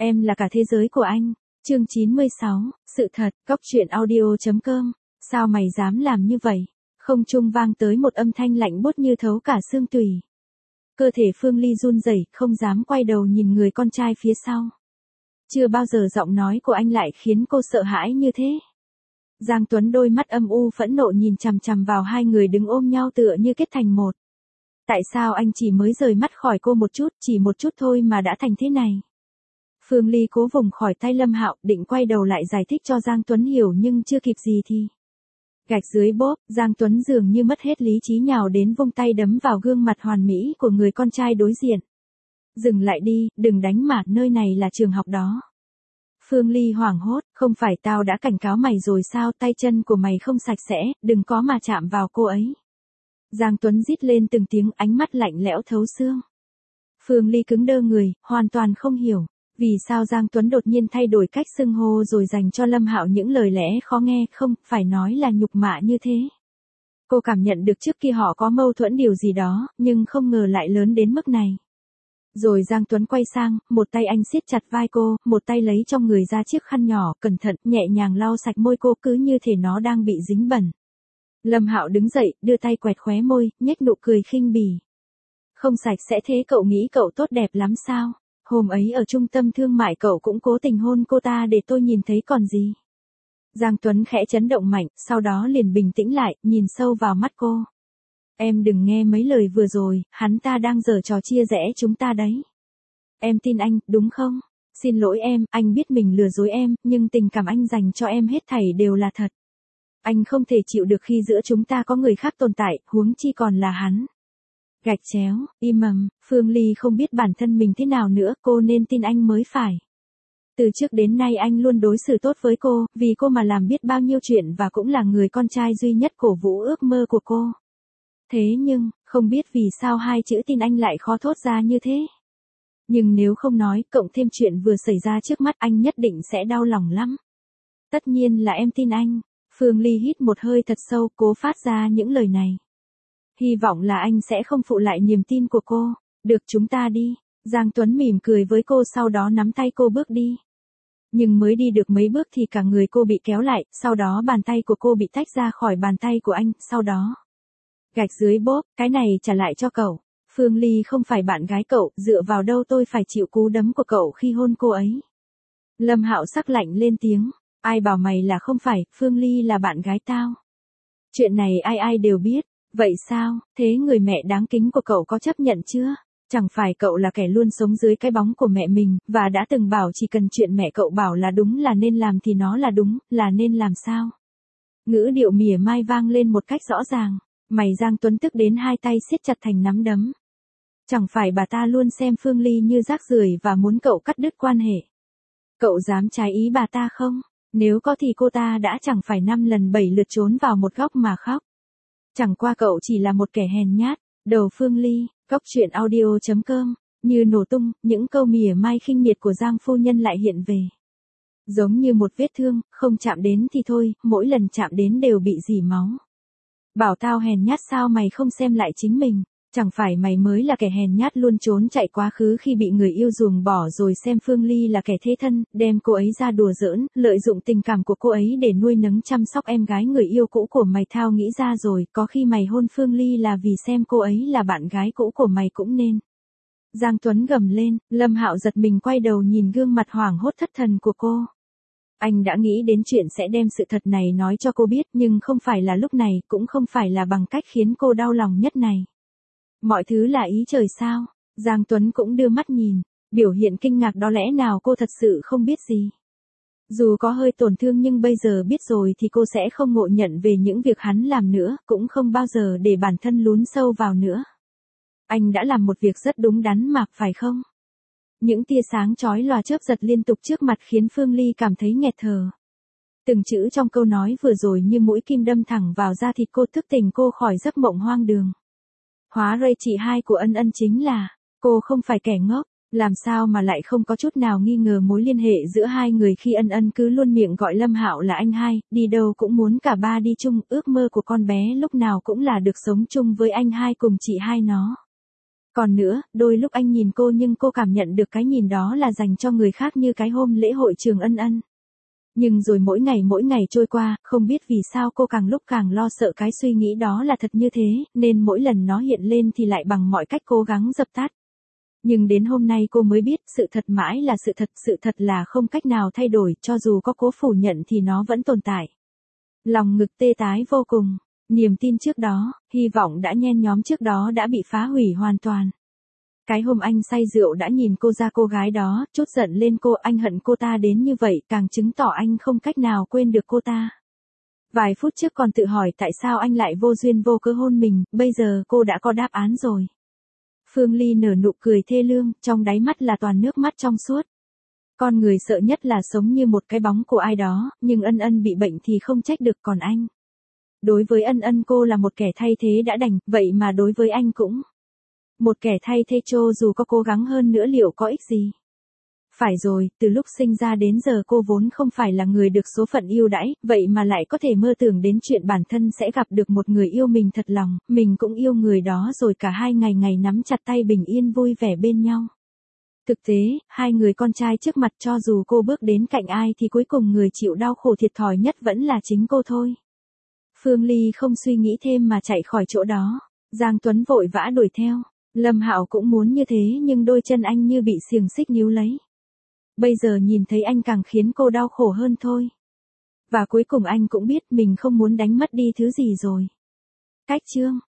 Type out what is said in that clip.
Em là cả thế giới của anh. Chương 96, sự thật, Cóc truyện audio.com. Sao mày dám làm như vậy? Không trung vang tới một âm thanh lạnh buốt như thấu cả xương tủy. Cơ thể Phương Ly run rẩy, không dám quay đầu nhìn người con trai phía sau. Chưa bao giờ giọng nói của anh lại khiến cô sợ hãi như thế. Giang Tuấn đôi mắt âm u phẫn nộ nhìn chằm chằm vào hai người đứng ôm nhau tựa như kết thành một. Tại sao anh chỉ mới rời mắt khỏi cô một chút, chỉ một chút thôi mà đã thành thế này? Phương Ly cố vùng khỏi tay Lâm Hạo, định quay đầu lại giải thích cho Giang Tuấn hiểu nhưng chưa kịp gì thì. Gạch dưới bốp, Giang Tuấn dường như mất hết lý trí nhào đến vung tay đấm vào gương mặt hoàn mỹ của người con trai đối diện. Dừng lại đi, đừng đánh mà, nơi này là trường học đó. Phương Ly hoảng hốt, không phải tao đã cảnh cáo mày rồi sao, tay chân của mày không sạch sẽ, đừng có mà chạm vào cô ấy. Giang Tuấn rít lên từng tiếng, ánh mắt lạnh lẽo thấu xương. Phương Ly cứng đơ người, hoàn toàn không hiểu. Vì sao Giang Tuấn đột nhiên thay đổi cách xưng hô rồi dành cho Lâm Hạo những lời lẽ khó nghe, không, phải nói là nhục mạ như thế. Cô cảm nhận được trước kia họ có mâu thuẫn điều gì đó, nhưng không ngờ lại lớn đến mức này. Rồi Giang Tuấn quay sang, một tay anh siết chặt vai cô, một tay lấy trong người ra chiếc khăn nhỏ, cẩn thận, nhẹ nhàng lau sạch môi cô cứ như thể nó đang bị dính bẩn. Lâm Hạo đứng dậy, đưa tay quẹt khóe môi, nhếch nụ cười khinh bỉ. Không sạch sẽ thế cậu nghĩ cậu tốt đẹp lắm sao? Hôm ấy ở trung tâm thương mại cậu cũng cố tình hôn cô ta để tôi nhìn thấy còn gì. Giang Tuấn khẽ chấn động mạnh, sau đó liền bình tĩnh lại, nhìn sâu vào mắt cô. Em đừng nghe mấy lời vừa rồi, hắn ta đang giở trò chia rẽ chúng ta đấy. Em tin anh, đúng không? Xin lỗi em, anh biết mình lừa dối em, nhưng tình cảm anh dành cho em hết thảy đều là thật. Anh không thể chịu được khi giữa chúng ta có người khác tồn tại, huống chi còn là hắn. Gạch chéo, im mầm, Phương Ly không biết bản thân mình thế nào nữa, cô nên tin anh mới phải. Từ trước đến nay anh luôn đối xử tốt với cô, vì cô mà làm biết bao nhiêu chuyện và cũng là người con trai duy nhất cổ vũ ước mơ của cô. Thế nhưng, không biết vì sao hai chữ tin anh lại khó thốt ra như thế. Nhưng nếu không nói, cộng thêm chuyện vừa xảy ra trước mắt anh nhất định sẽ đau lòng lắm. Tất nhiên là em tin anh. Phương Ly hít một hơi thật sâu, cố phát ra những lời này. Hy vọng là anh sẽ không phụ lại niềm tin của cô. Được, chúng ta đi. Giang Tuấn mỉm cười với cô, sau đó nắm tay cô bước đi. Nhưng mới đi được mấy bước thì cả người cô bị kéo lại, sau đó bàn tay của cô bị tách ra khỏi bàn tay của anh, sau đó. Gạch dưới bốp, cái này trả lại cho cậu. Phương Ly không phải bạn gái cậu, dựa vào đâu tôi phải chịu cú đấm của cậu khi hôn cô ấy. Lâm Hạo sắc lạnh lên tiếng. Ai bảo mày là không phải, Phương Ly là bạn gái tao. Chuyện này ai ai đều biết. Vậy sao, thế người mẹ đáng kính của cậu có chấp nhận chưa? Chẳng phải cậu là kẻ luôn sống dưới cái bóng của mẹ mình, và đã từng bảo chỉ cần chuyện mẹ cậu bảo là đúng là nên làm thì nó là đúng, là nên làm sao? Ngữ điệu mỉa mai vang lên một cách rõ ràng. Mày Giang Tuấn tức đến hai tay siết chặt thành nắm đấm. Chẳng phải bà ta luôn xem Phương Ly như rác rưởi và muốn cậu cắt đứt quan hệ. Cậu dám trái ý bà ta không? Nếu có thì cô ta đã chẳng phải 5 lần 7 lượt trốn vào một góc mà khóc. Chẳng qua cậu chỉ là một kẻ hèn nhát. Đầu Phương Ly, Cóc truyện audio.com, như nổ tung, những câu mỉa mai khinh miệt của Giang phu nhân lại hiện về. Giống như một vết thương, không chạm đến thì thôi, mỗi lần chạm đến đều bị rỉ máu. Bảo tao hèn nhát sao mày không xem lại chính mình? Chẳng phải mày mới là kẻ hèn nhát luôn trốn chạy quá khứ khi bị người yêu ruồng bỏ rồi xem Phương Ly là kẻ thế thân, đem cô ấy ra đùa giỡn, lợi dụng tình cảm của cô ấy để nuôi nấng chăm sóc em gái người yêu cũ của mày. Thao nghĩ ra rồi, có khi mày hôn Phương Ly là vì xem cô ấy là bạn gái cũ của mày cũng nên. Giang Tuấn gầm lên, Lâm Hạo giật mình quay đầu nhìn gương mặt hoảng hốt thất thần của cô. Anh đã nghĩ đến chuyện sẽ đem sự thật này nói cho cô biết, nhưng không phải là lúc này, cũng không phải là bằng cách khiến cô đau lòng nhất này. Mọi thứ là ý trời sao? Giang Tuấn cũng đưa mắt nhìn, biểu hiện kinh ngạc đó, lẽ nào cô thật sự không biết gì? Dù có hơi tổn thương nhưng bây giờ biết rồi thì cô sẽ không ngộ nhận về những việc hắn làm nữa, cũng không bao giờ để bản thân lún sâu vào nữa. Anh đã làm một việc rất đúng đắn mà, phải không? Những tia sáng chói lòa chớp giật liên tục trước mặt khiến Phương Ly cảm thấy nghẹt thở. Từng chữ trong câu nói vừa rồi như mũi kim đâm thẳng vào da thịt cô, thức tỉnh cô khỏi giấc mộng hoang đường. Hóa ra chị hai của Ân Ân chính là, cô không phải kẻ ngốc, làm sao mà lại không có chút nào nghi ngờ mối liên hệ giữa hai người khi Ân Ân cứ luôn miệng gọi Lâm Hạo là anh hai, đi đâu cũng muốn cả ba đi chung, ước mơ của con bé lúc nào cũng là được sống chung với anh hai cùng chị hai nó. Còn nữa, đôi lúc anh nhìn cô nhưng cô cảm nhận được cái nhìn đó là dành cho người khác như cái hôm lễ hội Trường Ân Ân. Nhưng rồi mỗi ngày trôi qua, không biết vì sao cô càng lúc càng lo sợ cái suy nghĩ đó là thật như thế, nên mỗi lần nó hiện lên thì lại bằng mọi cách cố gắng dập tắt. Nhưng đến hôm nay cô mới biết sự thật mãi là sự thật là không cách nào thay đổi, cho dù có cố phủ nhận thì nó vẫn tồn tại. Lòng ngực tê tái vô cùng, niềm tin trước đó, hy vọng đã nhen nhóm trước đó đã bị phá hủy hoàn toàn. Cái hôm anh say rượu đã nhìn cô ra cô gái đó, trút giận lên cô, anh hận cô ta đến như vậy, càng chứng tỏ anh không cách nào quên được cô ta. Vài phút trước còn tự hỏi tại sao anh lại vô duyên vô cớ hôn mình, bây giờ cô đã có đáp án rồi. Phương Ly nở nụ cười thê lương, trong đáy mắt là toàn nước mắt trong suốt. Con người sợ nhất là sống như một cái bóng của ai đó, nhưng Ân Ân bị bệnh thì không trách được, còn anh. Đối với Ân Ân cô là một kẻ thay thế đã đành, vậy mà đối với anh cũng một kẻ thay thế, cho dù có cố gắng hơn nữa liệu có ích gì? Phải rồi, từ lúc sinh ra đến giờ cô vốn không phải là người được số phận yêu đãi, vậy mà lại có thể mơ tưởng đến chuyện bản thân sẽ gặp được một người yêu mình thật lòng, mình cũng yêu người đó rồi cả hai ngày ngày nắm chặt tay bình yên vui vẻ bên nhau. Thực tế, hai người con trai trước mặt cho dù cô bước đến cạnh ai thì cuối cùng người chịu đau khổ thiệt thòi nhất vẫn là chính cô thôi. Phương Ly không suy nghĩ thêm mà chạy khỏi chỗ đó. Giang Tuấn vội vã đuổi theo. Lâm Hạo cũng muốn như thế nhưng đôi chân anh như bị xiềng xích níu lấy. Bây giờ nhìn thấy anh càng khiến cô đau khổ hơn thôi. Và cuối cùng anh cũng biết mình không muốn đánh mất đi thứ gì rồi. Cách chương